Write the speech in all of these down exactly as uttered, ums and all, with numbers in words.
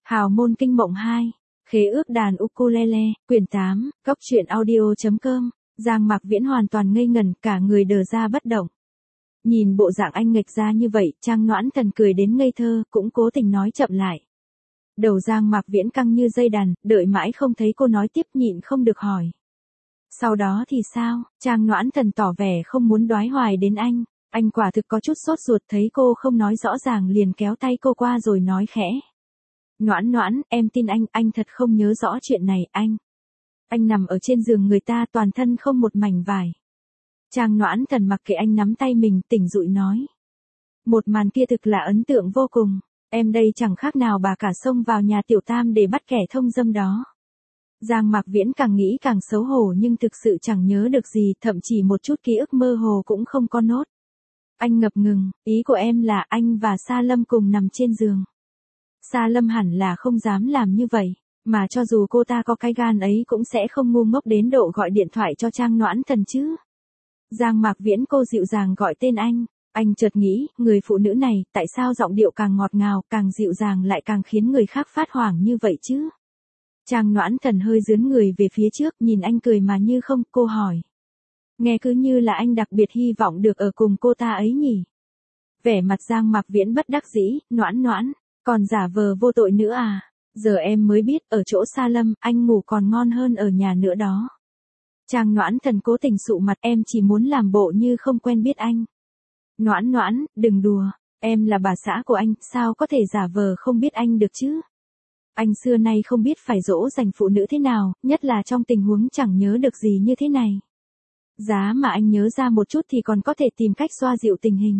Hào môn kinh mộng hai, khế ước đàn ukulele, quyển tám, góc truyện audio.com, Giang Mạc Viễn hoàn toàn ngây ngẩn, cả người đờ ra bất động. Nhìn bộ dạng anh nghịch ra như vậy, Trang Noãn Thần cười đến ngây thơ, cũng cố tình nói chậm lại. Đầu Giang Mạc Viễn căng như dây đàn, đợi mãi không thấy cô nói tiếp nhịn không được hỏi. Sau đó thì sao? Trang Noãn Thần tỏ vẻ không muốn đoái hoài đến anh. Anh quả thực có chút sốt ruột, thấy cô không nói rõ ràng liền kéo tay cô qua rồi nói khẽ. Noãn Noãn, em tin anh, anh thật không nhớ rõ chuyện này, anh. Anh nằm ở trên giường người ta toàn thân không một mảnh vải. Trang Noãn Thần mặc kệ anh nắm tay mình, tỉnh dụi nói. Một màn kia thực là ấn tượng vô cùng, em đây chẳng khác nào bà cả xông vào nhà tiểu tam để bắt kẻ thông dâm đó. Giang Mạc Viễn càng nghĩ càng xấu hổ nhưng thực sự chẳng nhớ được gì, thậm chí một chút ký ức mơ hồ cũng không có nốt. Anh ngập ngừng, ý của em là anh và Sa Lâm cùng nằm trên giường. Sa Lâm hẳn là không dám làm như vậy, mà cho dù cô ta có cái gan ấy cũng sẽ không ngu ngốc đến độ gọi điện thoại cho Trang Noãn Thần chứ. Giang Mạc Viễn cô dịu dàng gọi tên anh, anh chợt nghĩ, người phụ nữ này, tại sao giọng điệu càng ngọt ngào, càng dịu dàng lại càng khiến người khác phát hoảng như vậy chứ? Trang Noãn Thần hơi dướn người về phía trước, nhìn anh cười mà như không, cô hỏi. Nghe cứ như là anh đặc biệt hy vọng được ở cùng cô ta ấy nhỉ? Vẻ mặt Giang Mạc Viễn bất đắc dĩ, Noãn Noãn, còn giả vờ vô tội nữa à? Giờ em mới biết, ở chỗ Sa Lâm, anh ngủ còn ngon hơn ở nhà nữa đó. Trang Noãn Thần cố tình sụ mặt, em chỉ muốn làm bộ như không quen biết anh. Noãn Noãn, đừng đùa, em là bà xã của anh, sao có thể giả vờ không biết anh được chứ? Anh xưa nay không biết phải dỗ dành phụ nữ thế nào, nhất là trong tình huống chẳng nhớ được gì như thế này. Giá mà anh nhớ ra một chút thì còn có thể tìm cách xoa dịu tình hình.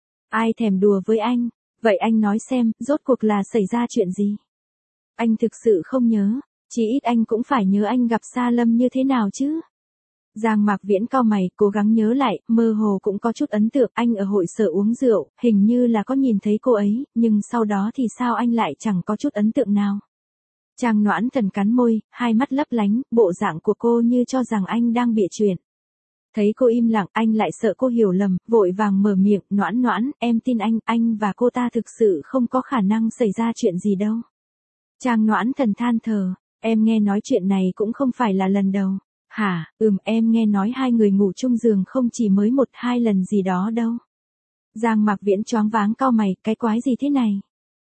Ai thèm đùa với anh, vậy anh nói xem, rốt cuộc là xảy ra chuyện gì? Anh thực sự không nhớ, chỉ ít anh cũng phải nhớ anh gặp Sa Lâm như thế nào chứ? Giang Mạc Viễn cau mày, cố gắng nhớ lại, mơ hồ cũng có chút ấn tượng, anh ở hội sở uống rượu, hình như là có nhìn thấy cô ấy, nhưng sau đó thì sao anh lại chẳng có chút ấn tượng nào. Trang Noãn Thần cắn môi, hai mắt lấp lánh, bộ dạng của cô như cho rằng anh đang bịa chuyện. Thấy cô im lặng, anh lại sợ cô hiểu lầm, vội vàng mở miệng, Noãn Noãn, em tin anh, anh và cô ta thực sự không có khả năng xảy ra chuyện gì đâu. Trang Noãn Thần than thở, em nghe nói chuyện này cũng không phải là lần đầu. Hả, ừm em nghe nói hai người ngủ chung giường không chỉ mới một hai lần gì đó đâu. Giang Mạc Viễn choáng váng cau mày, cái quái gì thế này?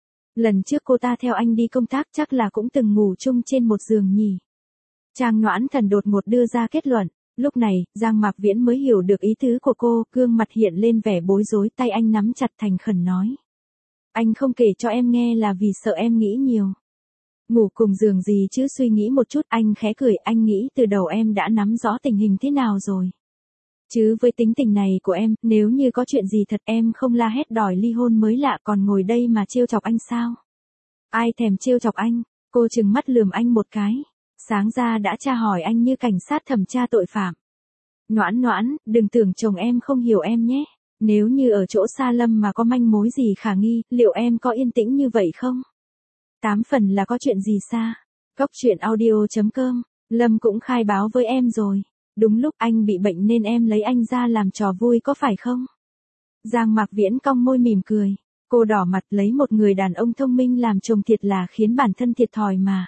Lần trước cô ta theo anh đi công tác chắc là cũng từng ngủ chung trên một giường nhỉ. Trang Noãn Thần đột ngột đưa ra kết luận, lúc này, Giang Mạc Viễn mới hiểu được ý tứ của cô, gương mặt hiện lên vẻ bối rối, tay anh nắm chặt thành khẩn nói. Anh không kể cho em nghe là vì sợ em nghĩ nhiều. Ngủ cùng giường gì chứ, suy nghĩ một chút, anh khẽ cười, anh nghĩ từ đầu em đã nắm rõ tình hình thế nào rồi. Chứ với tính tình này của em, nếu như có chuyện gì thật em không la hét đòi ly hôn mới lạ, còn ngồi đây mà trêu chọc anh sao? Ai thèm trêu chọc anh? Cô trừng mắt lườm anh một cái. Sáng ra đã tra hỏi anh như cảnh sát thẩm tra tội phạm. Noãn Noãn, đừng tưởng chồng em không hiểu em nhé. Nếu như ở chỗ Sa Lâm mà có manh mối gì khả nghi, liệu em có yên tĩnh như vậy không? Tám phần là có chuyện gì xa. Góc truyện audio.com, Lâm cũng khai báo với em rồi. Đúng lúc anh bị bệnh nên em lấy anh ra làm trò vui có phải không? Giang Mạc Viễn cong môi mỉm cười. Cô đỏ mặt, lấy một người đàn ông thông minh làm chồng thiệt là khiến bản thân thiệt thòi mà.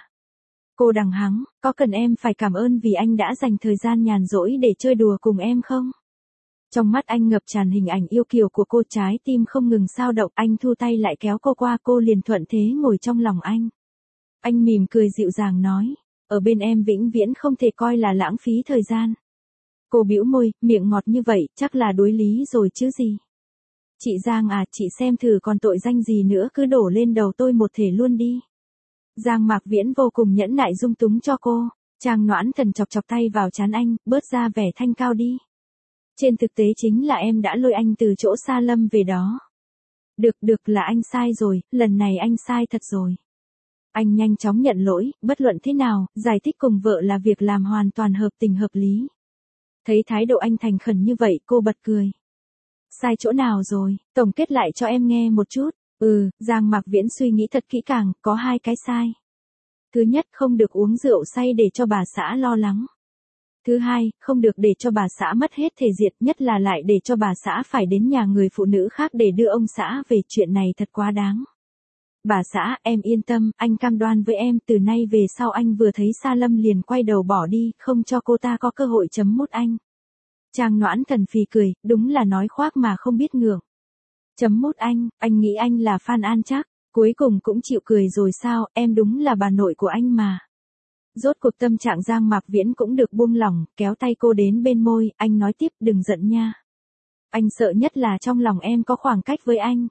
Cô đằng hắng, có cần em phải cảm ơn vì anh đã dành thời gian nhàn rỗi để chơi đùa cùng em không? Trong mắt anh ngập tràn hình ảnh yêu kiều của cô, trái tim không ngừng sao động, anh thu tay lại kéo cô qua, cô liền thuận thế ngồi trong lòng anh. Anh mỉm cười dịu dàng nói, ở bên em vĩnh viễn không thể coi là lãng phí thời gian. Cô bĩu môi, miệng ngọt như vậy, chắc là đối lý rồi chứ gì. Chị Giang à, chị xem thử còn tội danh gì nữa cứ đổ lên đầu tôi một thể luôn đi. Giang Mạc Viễn vô cùng nhẫn nại dung túng cho cô, Trang Noãn Thần chọc chọc tay vào trán anh, bớt ra vẻ thanh cao đi. Trên thực tế chính là em đã lôi anh từ chỗ Sa Lâm về đó. Được được là anh sai rồi, lần này anh sai thật rồi. Anh nhanh chóng nhận lỗi, bất luận thế nào, giải thích cùng vợ là việc làm hoàn toàn hợp tình hợp lý. Thấy thái độ anh thành khẩn như vậy, cô bật cười. Sai chỗ nào rồi, tổng kết lại cho em nghe một chút. Ừ, Giang Mạc Viễn suy nghĩ thật kỹ càng, có hai cái sai. Thứ nhất, không được uống rượu say để cho bà xã lo lắng. Thứ hai, không được để cho bà xã mất hết thể diện, nhất là lại để cho bà xã phải đến nhà người phụ nữ khác để đưa ông xã về, chuyện này thật quá đáng. Bà xã, em yên tâm, anh cam đoan với em, từ nay về sau anh vừa thấy Sa Lâm liền quay đầu bỏ đi, không cho cô ta có cơ hội chấm mút anh. Trang Noãn Thần phì cười, đúng là nói khoác mà không biết ngượng. Chấm mút anh, anh nghĩ anh là Phan An Trác, cuối cùng cũng chịu cười rồi sao, em đúng là bà nội của anh mà. Rốt cuộc tâm trạng Giang Mạc Viễn cũng được buông lỏng, kéo tay cô đến bên môi, anh nói tiếp, đừng giận nha. Anh sợ nhất là trong lòng em có khoảng cách với anh.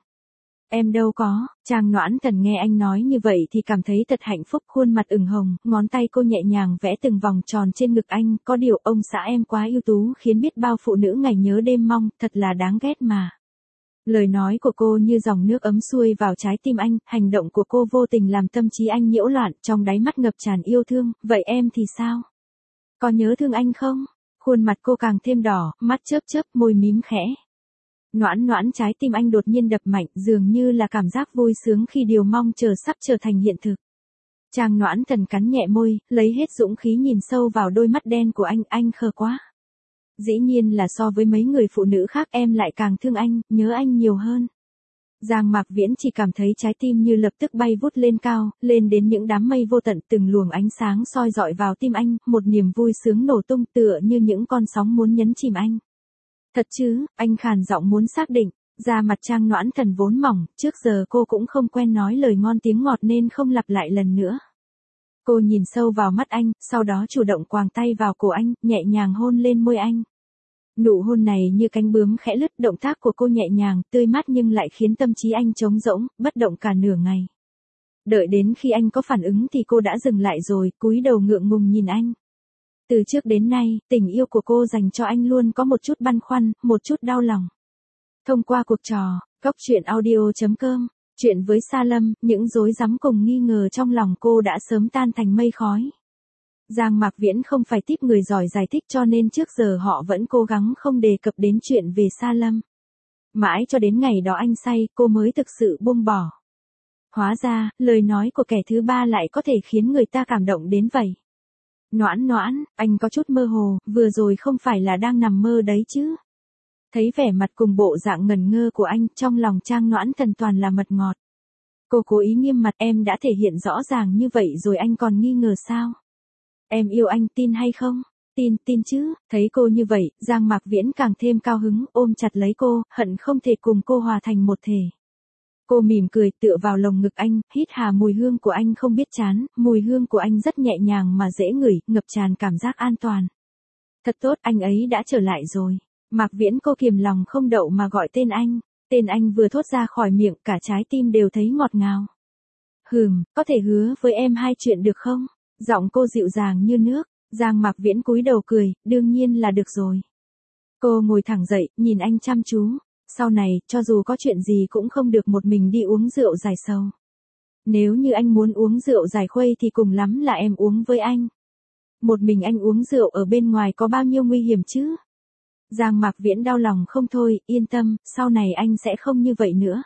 Em đâu có, Trang Noãn Thần nghe anh nói như vậy thì cảm thấy thật hạnh phúc, khuôn mặt ửng hồng, ngón tay cô nhẹ nhàng vẽ từng vòng tròn trên ngực anh, có điều ông xã em quá ưu tú khiến biết bao phụ nữ ngày nhớ đêm mong, thật là đáng ghét mà. Lời nói của cô như dòng nước ấm xuôi vào trái tim anh, hành động của cô vô tình làm tâm trí anh nhiễu loạn, trong đáy mắt ngập tràn yêu thương, vậy em thì sao? Có nhớ thương anh không? Khuôn mặt cô càng thêm đỏ, mắt chớp chớp, môi mím khẽ. Noãn Noãn, trái tim anh đột nhiên đập mạnh, dường như là cảm giác vui sướng khi điều mong chờ sắp trở thành hiện thực. Trang Noãn Thần cắn nhẹ môi, lấy hết dũng khí nhìn sâu vào đôi mắt đen của anh, anh khờ quá. Dĩ nhiên là so với mấy người phụ nữ khác em lại càng thương anh, nhớ anh nhiều hơn. Giang Mạc Viễn chỉ cảm thấy trái tim như lập tức bay vút lên cao, lên đến những đám mây vô tận, từng luồng ánh sáng soi dọi vào tim anh, một niềm vui sướng nổ tung tựa như những con sóng muốn nhấn chìm anh. Thật chứ, anh khàn giọng muốn xác định, da mặt Trang Noãn Thần vốn mỏng, trước giờ cô cũng không quen nói lời ngon tiếng ngọt nên không lặp lại lần nữa. Cô nhìn sâu vào mắt anh, sau đó chủ động quàng tay vào cổ anh, nhẹ nhàng hôn lên môi anh. Nụ hôn này như cánh bướm khẽ lướt, động tác của cô nhẹ nhàng, tươi mát nhưng lại khiến tâm trí anh trống rỗng, bất động cả nửa ngày. Đợi đến khi anh có phản ứng thì cô đã dừng lại rồi, cúi đầu ngượng ngùng nhìn anh. Từ trước đến nay, tình yêu của cô dành cho anh luôn có một chút băn khoăn, một chút đau lòng. Thông qua cuộc trò, Cóc Truyện Audio chấm com, chuyện với Sa Lâm, những rối rắm cùng nghi ngờ trong lòng cô đã sớm tan thành mây khói. Giang Mạc Viễn không phải tiếp người giỏi giải thích cho nên trước giờ họ vẫn cố gắng không đề cập đến chuyện về Sa Lâm. Mãi cho đến ngày đó anh say, cô mới thực sự buông bỏ. Hóa ra, lời nói của kẻ thứ ba lại có thể khiến người ta cảm động đến vậy. Noãn Noãn, anh có chút mơ hồ, vừa rồi không phải là đang nằm mơ đấy chứ. Thấy vẻ mặt cùng bộ dạng ngần ngơ của anh, trong lòng Trang Noãn Thần toàn là mật ngọt. Cô cố ý nghiêm mặt, em đã thể hiện rõ ràng như vậy rồi anh còn nghi ngờ sao? Em yêu anh, tin hay không? Tin, tin chứ. Thấy cô như vậy, Giang Mạc Viễn càng thêm cao hứng, ôm chặt lấy cô, hận không thể cùng cô hòa thành một thể. Cô mỉm cười, tựa vào lồng ngực anh, hít hà mùi hương của anh không biết chán, mùi hương của anh rất nhẹ nhàng mà dễ ngửi, ngập tràn cảm giác an toàn. Thật tốt, anh ấy đã trở lại rồi. Mạc Viễn, cô kiềm lòng không đậu mà gọi tên anh. Tên anh vừa thốt ra khỏi miệng, cả trái tim đều thấy ngọt ngào. Hừm, có thể hứa với em hai chuyện được không? Giọng cô dịu dàng như nước. Giang Mạc Viễn cúi đầu cười, đương nhiên là được rồi. Cô ngồi thẳng dậy, nhìn anh chăm chú. Sau này, cho dù có chuyện gì cũng không được một mình đi uống rượu giải sầu. Nếu như anh muốn uống rượu giải khuây thì cùng lắm là em uống với anh. Một mình anh uống rượu ở bên ngoài có bao nhiêu nguy hiểm chứ? Giang Mạc Viễn đau lòng không thôi, yên tâm, sau này anh sẽ không như vậy nữa.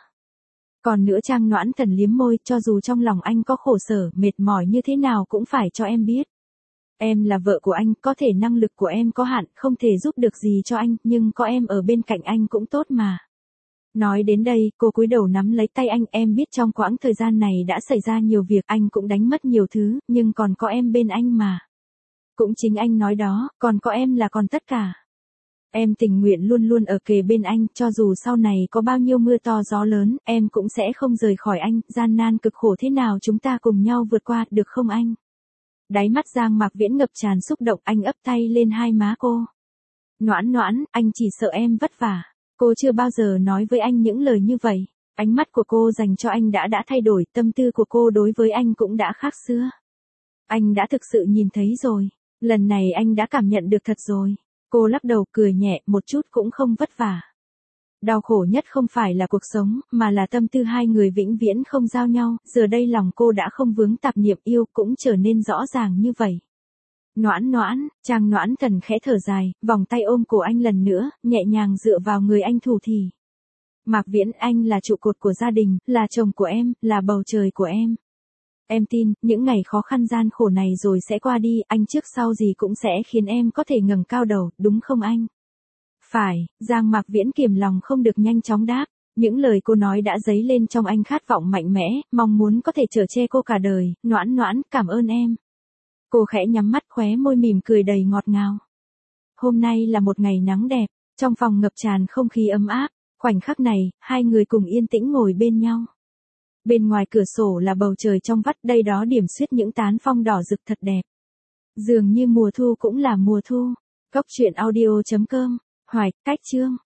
Còn nữa, Trang Noãn Thần liếm môi, cho dù trong lòng anh có khổ sở, mệt mỏi như thế nào cũng phải cho em biết. Em là vợ của anh, có thể năng lực của em có hạn, không thể giúp được gì cho anh, nhưng có em ở bên cạnh anh cũng tốt mà. Nói đến đây, cô cúi đầu nắm lấy tay anh, em biết trong quãng thời gian này đã xảy ra nhiều việc, anh cũng đánh mất nhiều thứ, nhưng còn có em bên anh mà. Cũng chính anh nói đó, còn có em là còn tất cả. Em tình nguyện luôn luôn ở kề bên anh, cho dù sau này có bao nhiêu mưa to gió lớn, em cũng sẽ không rời khỏi anh, gian nan cực khổ thế nào chúng ta cùng nhau vượt qua, được không anh? Đáy mắt Giang Mạc Viễn ngập tràn xúc động, anh ấp tay lên hai má cô. Noãn Noãn, anh chỉ sợ em vất vả. Cô chưa bao giờ nói với anh những lời như vậy. Ánh mắt của cô dành cho anh đã đã thay đổi, tâm tư của cô đối với anh cũng đã khác xưa. Anh đã thực sự nhìn thấy rồi. Lần này anh đã cảm nhận được thật rồi. Cô lắc đầu cười nhẹ, một chút cũng không vất vả. Đau khổ nhất không phải là cuộc sống, mà là tâm tư hai người vĩnh viễn không giao nhau, giờ đây lòng cô đã không vướng tạp niệm yêu, cũng trở nên rõ ràng như vậy. Noãn Noãn, Trang Noãn Thần khẽ thở dài, vòng tay ôm cổ anh lần nữa, nhẹ nhàng dựa vào người anh thủ thỉ. Mạc Viễn, anh là trụ cột của gia đình, là chồng của em, là bầu trời của em. Em tin, những ngày khó khăn gian khổ này rồi sẽ qua đi, anh trước sau gì cũng sẽ khiến em có thể ngẩng cao đầu, đúng không anh? Phải, Giang Mạc Viễn kiềm lòng không được nhanh chóng đáp. Những lời cô nói đã dấy lên trong anh khát vọng mạnh mẽ, mong muốn có thể chở che cô cả đời. Noãn noãn, cảm ơn em. Cô khẽ nhắm mắt, khóe môi mỉm cười đầy ngọt ngào. Hôm nay là một ngày nắng đẹp, trong phòng ngập tràn không khí ấm áp. Khoảnh khắc này, hai người cùng yên tĩnh ngồi bên nhau. Bên ngoài cửa sổ là bầu trời trong vắt, đây đó điểm xuyết những tán phong đỏ rực thật đẹp. Dường như mùa thu cũng là mùa thu. Cốc truyện audio chấm com. Hoài, Cách Chương.